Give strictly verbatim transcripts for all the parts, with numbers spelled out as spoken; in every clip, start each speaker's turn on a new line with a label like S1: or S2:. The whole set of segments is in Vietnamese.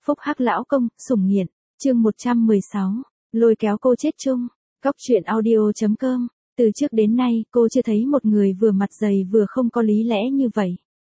S1: Phúc Hắc lão công, sủng nghiện, chương một trăm mười sáu, lôi kéo cô chết chung, góc truyện audio.com, từ trước đến nay cô chưa thấy một người vừa mặt dày vừa không có lý lẽ như vậy.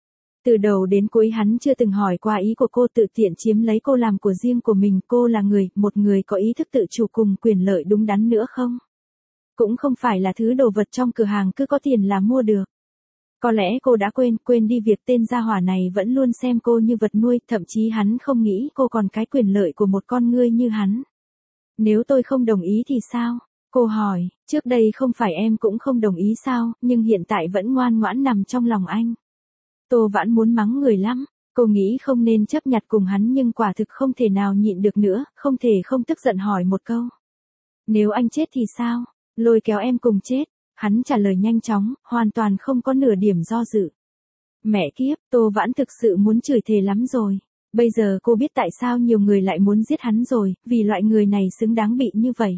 S1: Từ đầu đến cuối hắn chưa từng hỏi qua ý của cô, tự tiện chiếm lấy cô làm của riêng của mình. Cô là người, một người có ý thức tự chủ cùng quyền lợi đúng đắn nữa không? Cũng không phải là thứ đồ vật trong cửa hàng cứ có tiền là mua được. Có lẽ cô đã quên, quên đi việc tên gia hỏa này vẫn luôn xem cô như vật nuôi, thậm chí hắn không nghĩ cô còn cái quyền lợi của một con ngươi như hắn. Nếu tôi không đồng ý thì sao? Cô hỏi, trước đây không phải em cũng không đồng ý sao, nhưng hiện tại vẫn ngoan ngoãn nằm trong lòng anh. Tô Vãn muốn mắng người lắm, cô nghĩ không nên chấp nhặt cùng hắn nhưng quả thực không thể nào nhịn được nữa, không thể không tức giận hỏi một câu. Nếu anh chết thì sao? Lôi kéo em cùng chết. Hắn trả lời nhanh chóng, hoàn toàn không có nửa điểm do dự. Mẹ kiếp, Tô Vãn thực sự muốn chửi thề lắm rồi. Bây giờ cô biết tại sao nhiều người lại muốn giết hắn rồi, vì loại người này xứng đáng bị như vậy.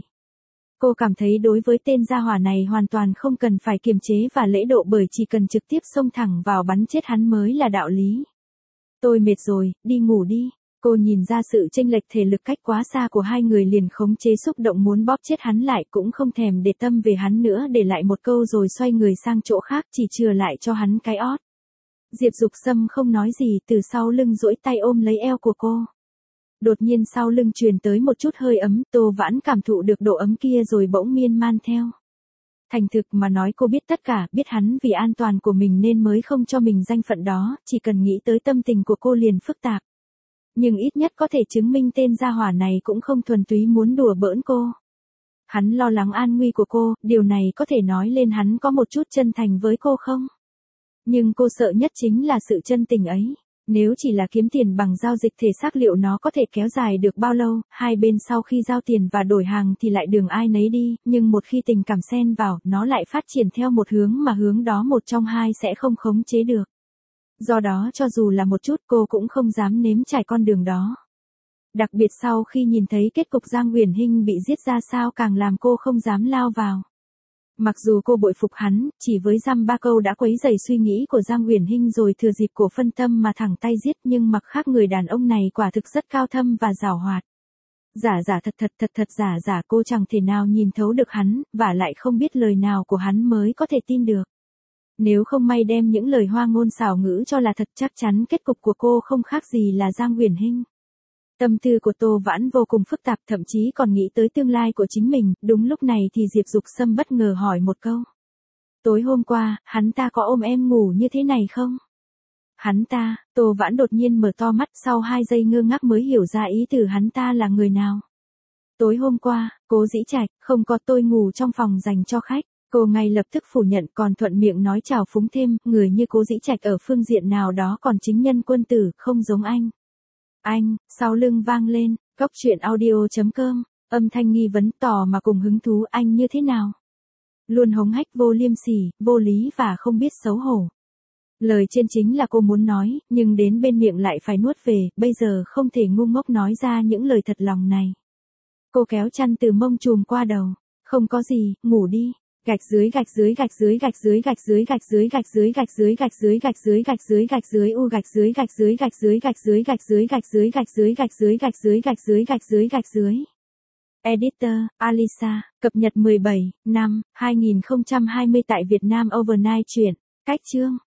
S1: Cô cảm thấy đối với tên gia hỏa này hoàn toàn không cần phải kiềm chế và lễ độ, bởi chỉ cần trực tiếp xông thẳng vào bắn chết hắn mới là đạo lý. Tôi mệt rồi, đi ngủ đi. Cô nhìn ra sự chênh lệch thể lực cách quá xa của hai người liền khống chế xúc động muốn bóp chết hắn lại, cũng không thèm để tâm về hắn nữa, để lại một câu rồi xoay người sang chỗ khác, chỉ chừa lại cho hắn cái ót. Diệp Dục Sâm không nói gì, từ sau lưng duỗi tay ôm lấy eo của cô. Đột nhiên sau lưng truyền tới một chút hơi ấm, Tô Vãn cảm thụ được độ ấm kia rồi bỗng miên man theo. Thành thực mà nói, cô biết tất cả, biết hắn vì an toàn của mình nên mới không cho mình danh phận đó, chỉ cần nghĩ tới tâm tình của cô liền phức tạp. Nhưng ít nhất có thể chứng minh tên gia hỏa này cũng không thuần túy muốn đùa bỡn cô. Hắn lo lắng an nguy của cô, điều này có thể nói lên hắn có một chút chân thành với cô không? Nhưng cô sợ nhất chính là sự chân tình ấy. Nếu chỉ là kiếm tiền bằng giao dịch thể xác, liệu nó có thể kéo dài được bao lâu? Hai bên sau khi giao tiền và đổi hàng thì lại đường ai nấy đi, nhưng một khi tình cảm xen vào, nó lại phát triển theo một hướng mà hướng đó một trong hai sẽ không khống chế được. Do đó cho dù là một chút cô cũng không dám nếm trải con đường đó. Đặc biệt sau khi nhìn thấy kết cục Giang Uyển Hinh bị giết ra sao càng làm cô không dám lao vào. Mặc dù cô bội phục hắn, chỉ với dăm ba câu đã quấy rầy suy nghĩ của Giang Uyển Hinh rồi thừa dịp cổ phân tâm mà thẳng tay giết, nhưng mặc khác người đàn ông này quả thực rất cao thâm và giàu hoạt. Giả giả thật thật thật thật giả giả, cô chẳng thể nào nhìn thấu được hắn, và lại không biết lời nào của hắn mới có thể tin được. Nếu không may đem những lời hoa ngôn xảo ngữ cho là thật, chắc chắn kết cục của cô không khác gì là Giang Uyển Hinh. Tâm tư của Tô Vãn vô cùng phức tạp, thậm chí còn nghĩ tới tương lai của chính mình. Đúng lúc này thì Diệp Dục Sâm bất ngờ hỏi một câu. Tối hôm qua, hắn ta có ôm em ngủ như thế này không? Hắn ta, Tô Vãn đột nhiên mở to mắt, sau hai giây ngơ ngác mới hiểu ra ý từ hắn ta là người nào. Tối hôm qua, Cố Dĩ Trạch, không có, tôi ngủ trong phòng dành cho khách. Cô ngay lập tức phủ nhận, còn thuận miệng nói trào phúng thêm, người như Cố Dĩ Trạch ở phương diện nào đó còn chính nhân quân tử, không giống anh. Anh, sau lưng vang lên, góc truyện audio.com, âm thanh nghi vấn tò mà cùng hứng thú, anh như thế nào? Luôn hống hách, vô liêm sỉ, vô lý và không biết xấu hổ. Lời trên chính là cô muốn nói, nhưng đến bên miệng lại phải nuốt về, bây giờ không thể ngu ngốc nói ra những lời thật lòng này. Cô kéo chăn từ mông trùm qua đầu, không có gì, ngủ đi. Gạch dưới gạch dưới gạch dưới gạch dưới gạch dưới gạch dưới gạch dưới gạch dưới gạch dưới gạch dưới gạch dưới gạch dưới u gạch dưới gạch dưới gạch dưới gạch dưới gạch dưới gạch dưới gạch dưới gạch dưới gạch dưới gạch dưới gạch dưới gạch dưới. Editor, Alisa, cập nhật mười bảy, năm, hai nghìn không trăm hai mươi tại Việt Nam Overnight truyện. Cách chương